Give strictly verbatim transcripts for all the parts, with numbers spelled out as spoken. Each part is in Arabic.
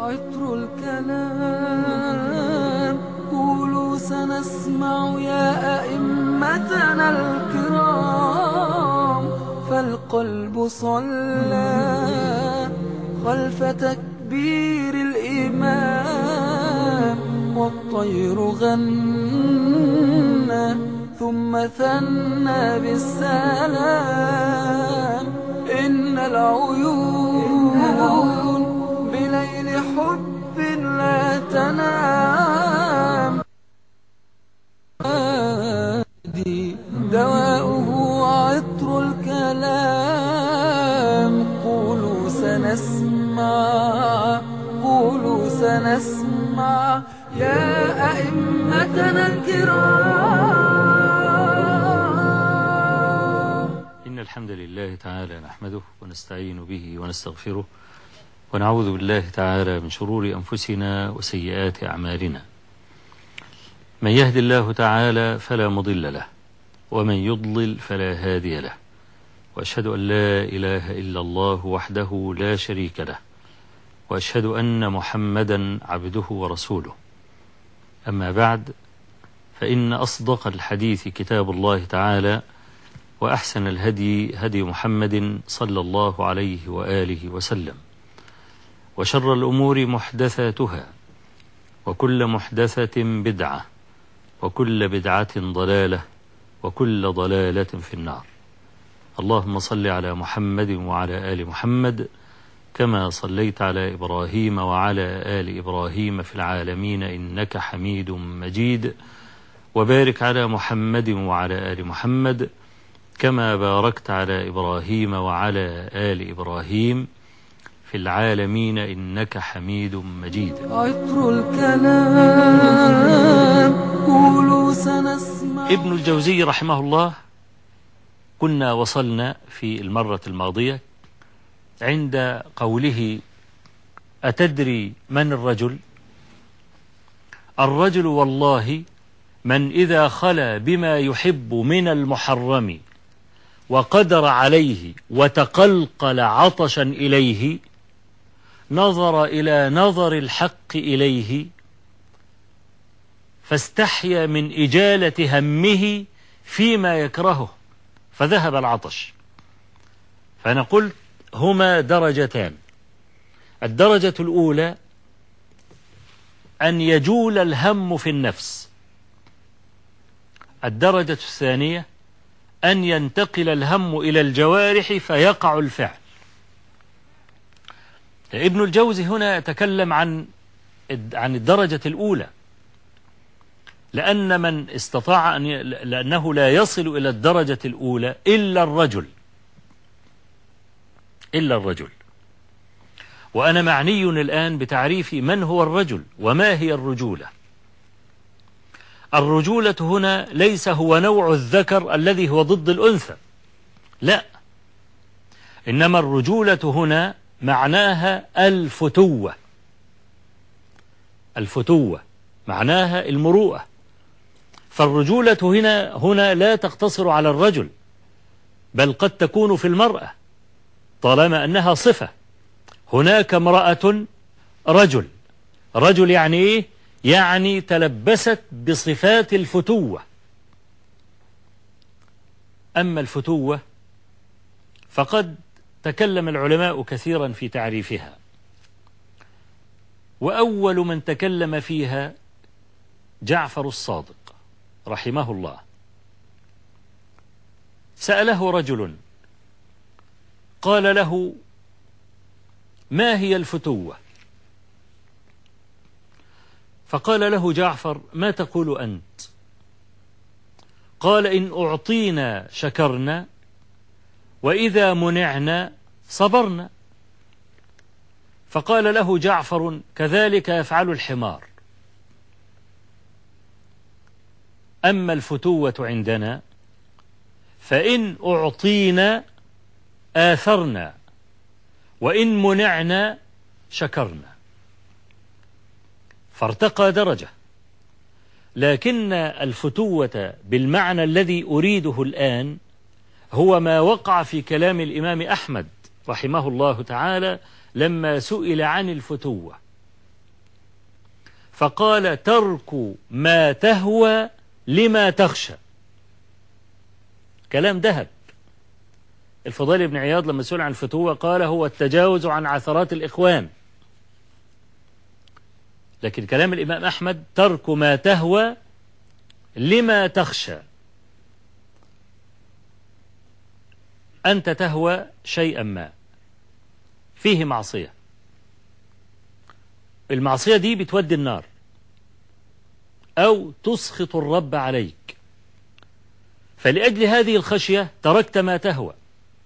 عطر الكلام قولوا سنسمع يا أئمتنا الكرام، فالقلب صلى خلف تكبير الإمام، والطير غنى ثم ثنى بالسلام. إن العيون بليل حب لا تنام، دواؤه عطر الكلام. قولوا سنسمع قولوا سنسمع يا أئمتنا الكرام. إن الحمد لله تعالى نحمده ونستعين به ونستغفره، ونعوذ بالله تعالى من شرور أنفسنا وسيئات أعمالنا. من يهد الله تعالى فلا مضل له، ومن يضلل فلا هادي له، وأشهد أن لا إله إلا الله وحده لا شريك له، وأشهد أن محمدا عبده ورسوله. أما بعد، فإن أصدق الحديث كتاب الله تعالى، وأحسن الهدي هدي محمد صلى الله عليه وآله وسلم، وشر الأمور محدثاتها، وكل محدثة بدعة، وكل بدعة ضلالة، وكل ضلالة في النار. اللهم صل على محمد وعلى آل محمد كما صليت على إبراهيم وعلى آل إبراهيم في العالمين إنك حميد مجيد، وبارك على محمد وعلى آل محمد كما باركت على إبراهيم وعلى آل إبراهيم في العالمين إنك حميد مجيد. عطر الكلام قولوا سنسمع. ابن الجوزي رحمه الله، كنا وصلنا في المرة الماضية عند قوله: أتدري من الرجل؟ الرجل والله من إذا خلا بما يحب من المحرم وقدر عليه وتقلقل عطشا إليه، نظر إلى نظر الحق إليه فاستحيا من إجالة همه فيما يكرهه فذهب العطش. فأنا قلت هما درجتان: الدرجة الأولى أن يجول الهم في النفس، الدرجة الثانية أن ينتقل الهم إلى الجوارح فيقع الفعل. ابن الجوزي هنا يتكلم عن عن الدرجة الأولى، لأن من استطاع أن ي... لأنه لا يصل إلى الدرجة الأولى إلا الرجل إلا الرجل وأنا معني الآن بتعريف من هو الرجل وما هي الرجولة. الرجولة هنا ليس هو نوع الذكر الذي هو ضد الأنثى، لا، إنما الرجولة هنا معناها الفتوة. الفتوة معناها المروءة. فالرجولة هنا هنا لا تقتصر على الرجل، بل قد تكون في المرأة طالما أنها صفة. هناك امرأة رجل، رجل يعني إيه؟ يعني تلبست بصفات الفتوة. أما الفتوة فقد تكلم العلماء كثيرا في تعريفها، وأول من تكلم فيها جعفر الصادق رحمه الله. سأله رجل قال له: ما هي الفتوة؟ فقال له جعفر: ما تقول أنت؟ قال: إن أعطينا شكرنا، وإذا منعنا صبرنا. فقال له جعفر: كذلك يفعل الحمار. أما الفتوة عندنا فإن أعطينا آثرنا، وإن منعنا شكرنا. فارتقى درجة. لكن الفتوة بالمعنى الذي أريده الآن هو ما وقع في كلام الإمام أحمد رحمه الله تعالى لما سئل عن الفتوة، فقال ترك ما تهوى لما تخشى. كلام ذهب. الفضيل بن عياض لما سئل عن الفتوة قال هو التجاوز عن عثرات الإخوان. لكن كلام الإمام أحمد ترك ما تهوى لما تخشى. أنت تهوى شيئا ما فيه معصية، المعصية دي بتودي النار أو تسخط الرب عليك، فلأجل هذه الخشية تركت ما تهوى.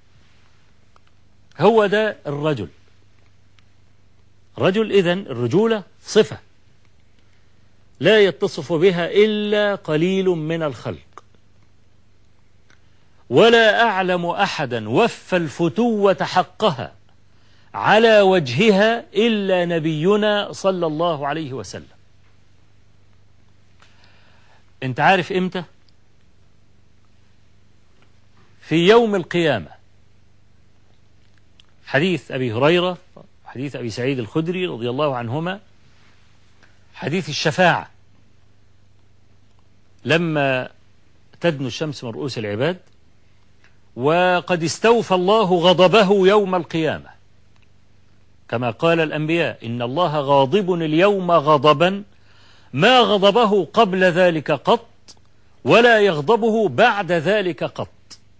هو ده الرجل. رجل إذن الرجولة صفة لا يتصف بها إلا قليل من الخلق، ولا أعلم أحدا وفى الفتوة حقها على وجهها إلا نبينا صلى الله عليه وسلم. أنت عارف إمتى؟ في يوم القيامة. حديث أبي هريرة، حديث أبي سعيد الخدري رضي الله عنهما، حديث الشفاعة، لما تدنو الشمس من رؤوس العباد وقد استوفى الله غضبه يوم القيامة، كما قال الأنبياء إن الله غاضب اليوم غضبا ما غضبه قبل ذلك قط ولا يغضبه بعد ذلك قط.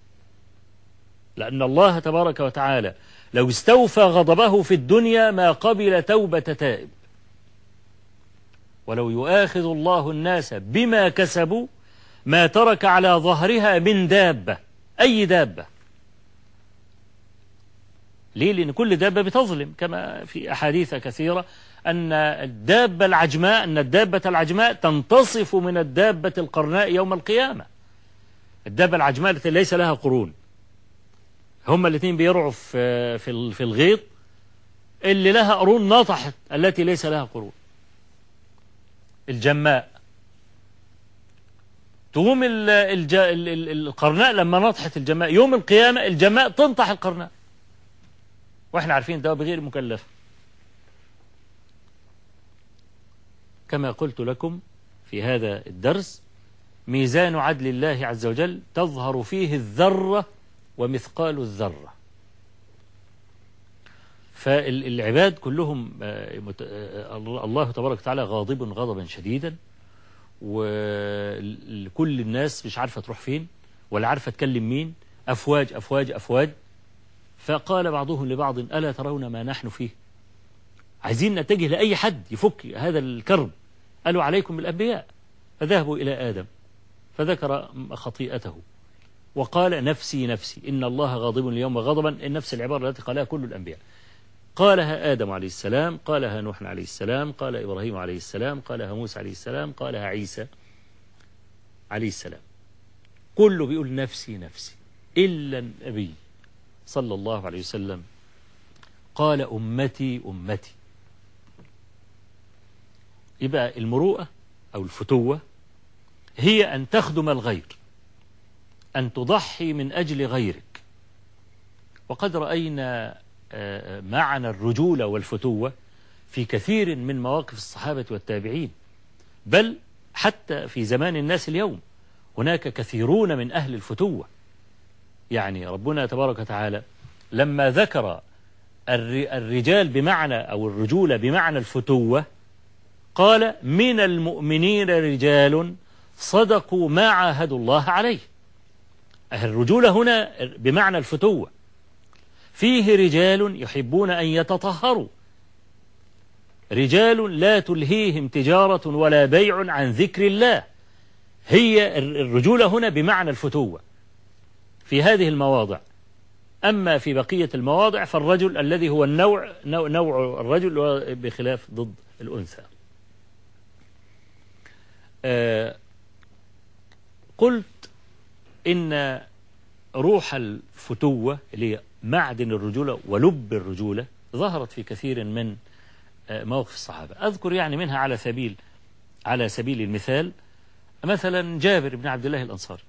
لأن الله تبارك وتعالى لو استوفى غضبه في الدنيا ما قبل توبة تائب. ولو يؤاخذ الله الناس بما كسبوا ما ترك على ظهرها من دابة، أي دابة. ليه؟ لأن كل دابة بتظلم، كما في أحاديث كثيرة أن الدابة العجماء أن الدابة العجماء تنتصف من الدابة القرناء يوم القيامة. الدابة العجماء التي ليس لها قرون، هما الاثنين بيرعوا في في الغيط، اللي لها قرون نطحت التي ليس لها قرون. الجماء تقوم القرناء لما نطحت الجماء يوم القيامة الجماء تنطح القرناء، واحنا عارفين ده بغير مكلف. كما قلت لكم في هذا الدرس ميزان عدل الله عز وجل تظهر فيه الذرة ومثقال الذرة. فالعباد كلهم الله تبارك وتعالى غاضب غضبا شديدا، وكل الناس مش عارفة تروح فين ولا عارفة تكلم مين، أفواج أفواج أفواج. فقال بعضهم لبعض ألا ترون ما نحن فيه؟ عايزين نتجه لأي حد يفك هذا الكرب. قالوا عليكم بالأنبياء. فذهبوا إلى آدم فذكر خطيئته وقال نفسي نفسي إن الله غاضب اليوم غضبا، النفس العبارة التي قالها كل الأنبياء. قالها آدم عليه السلام، قالها نوح عليه السلام، قال إبراهيم عليه السلام، قالها موسى عليه السلام، قالها عيسى عليه السلام. كله بيقول نفسي نفسي إلا النبي صلى الله عليه وسلم قال أمتي أمتي. يبقى المروءة أو الفتوة هي أن تخدم الغير، أن تضحي من أجل غيرك. وقد رأينا معنى الرجولة والفتوة في كثير من مواقف الصحابة والتابعين، بل حتى في زمان الناس اليوم هناك كثيرون من أهل الفتوة. يعني ربنا تبارك وتعالى لما ذكر الرجال بمعنى أو الرجولة بمعنى الفتوة قال من المؤمنين رجال صدقوا ما عاهدوا الله عليه. الرجولة هنا بمعنى الفتوة، فيه رجال يحبون أن يتطهروا، رجال لا تلهيهم تجارة ولا بيع عن ذكر الله. هي الرجولة هنا بمعنى الفتوة في هذه المواضع. أما في بقية المواضع فالرجل الذي هو النوع نوع الرجل بخلاف ضد الأنثى. آه قلت إن روح الفتوة اللي هي معدن الرجولة ولب الرجولة ظهرت في كثير من مواقف الصحابة. أذكر يعني منها على سبيل على سبيل المثال مثلا جابر بن عبد الله الأنصاري.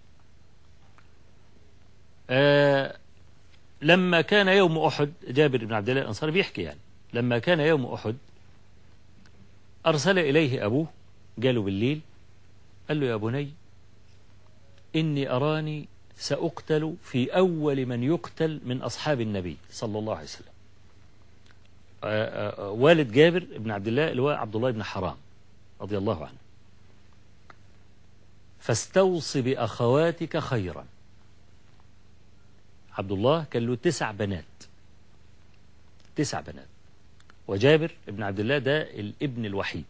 آه لما كان يوم أحد، جابر بن عبد الله الأنصاري بيحكي يعني لما كان يوم أحد أرسل إليه أبوه، قاله بالليل، قال له: يا بني إني أراني سأقتل في أول من يقتل من أصحاب النبي صلى الله عليه وسلم. آآ آآ والد جابر بن عبد الله اللي هو عبد الله بن حرام رضي الله عنه. فاستوص بأخواتك خيرا. عبد الله كان له تسع بنات، تسع بنات، وجابر بن عبد الله ده الابن الوحيد.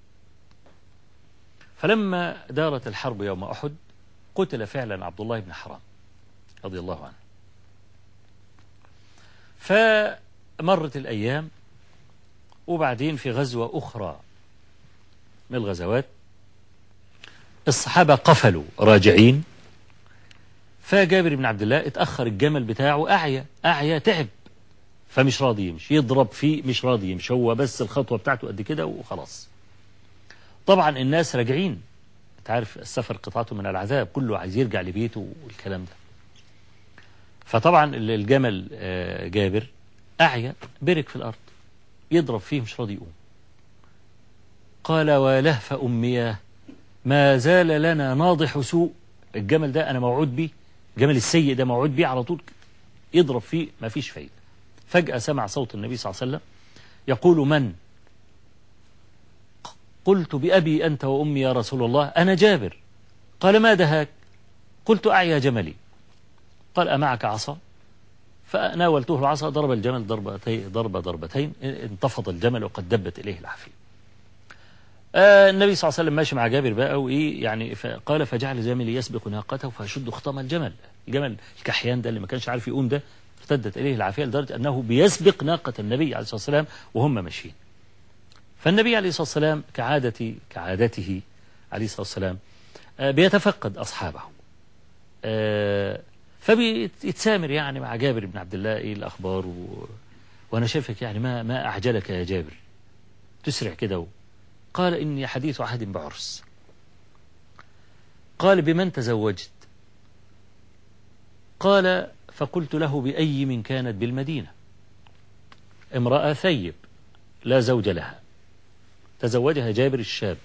فلما دارت الحرب يوم أحد قتل فعلا عبد الله بن حرام رضي الله عنه. فمرت الأيام، وبعدين في غزوة أخرى من الغزوات الصحابة قفلوا راجعين، فجابر بن عبد الله اتأخر الجمل بتاعه، أعيا أعيا تعب، فمش راضي يمشي، يضرب فيه مش راضي يمشي، هو بس الخطوة بتاعته قد كده وخلاص. طبعا الناس راجعين، انت عارف السفر قطعة من العذاب، كله عايز يرجع لبيته والكلام ده. فطبعا الجمل جابر أعيا برك في الأرض، يضرب فيه مش راضي يقوم. قال: ولهف أمياه ما زال لنا ناضح سوء. الجمل ده أنا موعود بيه، الجمل السيء ده موعود بيه على طول، يضرب فيه ما فيش فايدة. فجأة سمع صوت النبي صلى الله عليه وسلم يقول: من؟ قلت: بأبي أنت وأمي يا رسول الله، أنا جابر. قال: ما دهاك؟ قلت: أعيا جملي. قال: أمعك عصا؟ فناولته العصا، ضرب الجمل ضربتين ضربة ضربتين انتفض الجمل وقد دبت إليه العافية. آه النبي صلى الله عليه وسلم ماشي مع جابر بقى، وإيه يعني، قال: فجعل جملي يسبق ناقته فيشد خطام الجمل. الجمل الكحيان ده اللي ما كانش عارف يقوم ده ارتدت إليه العافية لدرجة أنه بيسبق ناقة النبي عليه الصلاة والسلام وهم ماشيين. فالنبي عليه الصلاة والسلام كعادتي كعادته عليه الصلاة والسلام آه بيتفقد أصحابه، آه فبيتسامر يعني مع جابر بن عبد الله: إيه الأخبار؟ و... وأنا شايفك يعني ما ما أعجلك يا جابر، تسرع كده. و... قال: إني حديث عهد بعرس. قال: بمن تزوجت؟ قال: فقلت له: بأي من كانت بالمدينة، امرأة ثيب لا زوج لها، تزوجها جابر الشاب.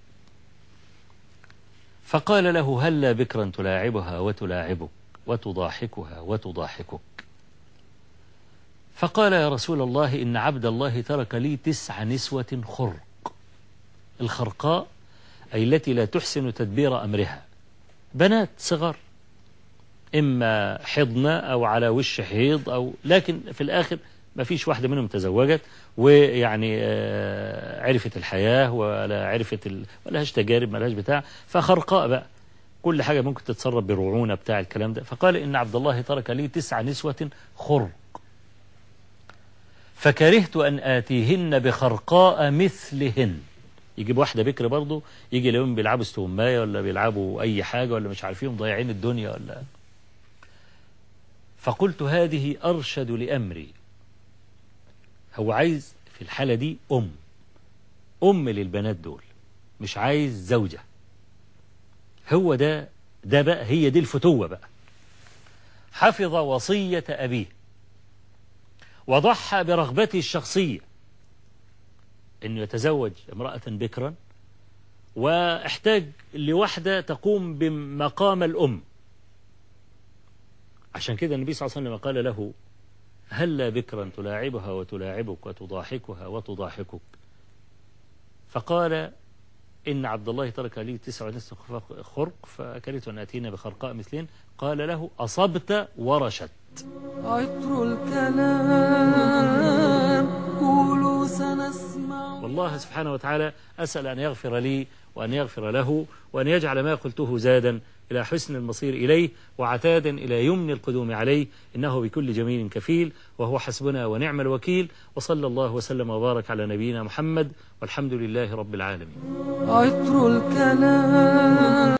فقال له: هلا بكرا تلاعبها وتلاعبك وتضاحكها وتضاحكك. فقال: يا رسول الله إن عبد الله ترك لي تسع نسوة خرق. الخرقاء أي التي لا تحسن تدبير أمرها، بنات صغار، إما حضنة أو على وش حيض، أو لكن في الآخر ما فيش واحدة منهم تزوجت ويعني عرفت الحياة ولا عرفت ال... ولا لهاش تجارب، ما لهاش بتاع، فخرقاء بقى كل حاجة ممكن تتصرف برعونة بتاع الكلام ده. فقال: إن عبد الله ترك لي تسع نسوة خرق، فكرهت أن آتيهن بخرقاء مثلهن. يجيب واحدة بكر برضه، يجي لهم بيلعبوا استغماية ولا بيلعبوا أي حاجة ولا مش عارفين، ضايعين الدنيا ولا. فقلت: هذه أرشد لأمري. هو عايز في الحالة دي أم أم للبنات دول، مش عايز زوجة. هو ده ده بقى هي دي الفتوة بقى. حفظ وصية أبيه وضحى برغبته الشخصية أنه يتزوج امرأة بكرا، واحتاج لوحدة تقوم بمقام الأم. عشان كده النبي صلى الله عليه وسلم قال له: هلا بكرا تلاعبها وتلاعبك وتضاحكها وتضاحكك. فقال: إن عبد الله ترك لي تسع نسوة خرق، فكرهت أن أتينا بخرقاء مثلين. قال له: أصبت ورشدت. عطر الكلام قولوا سنسمع. والله سبحانه وتعالى أسأل أن يغفر لي وأن يغفر له، وأن يجعل ما قلته زادا إلى حسن المصير إليه وعتادا إلى يمن القدوم عليه، إنه بكل جميل كفيل، وهو حسبنا ونعم الوكيل. وصلى الله وسلم وبارك على نبينا محمد، والحمد لله رب العالمين. عطر الكلام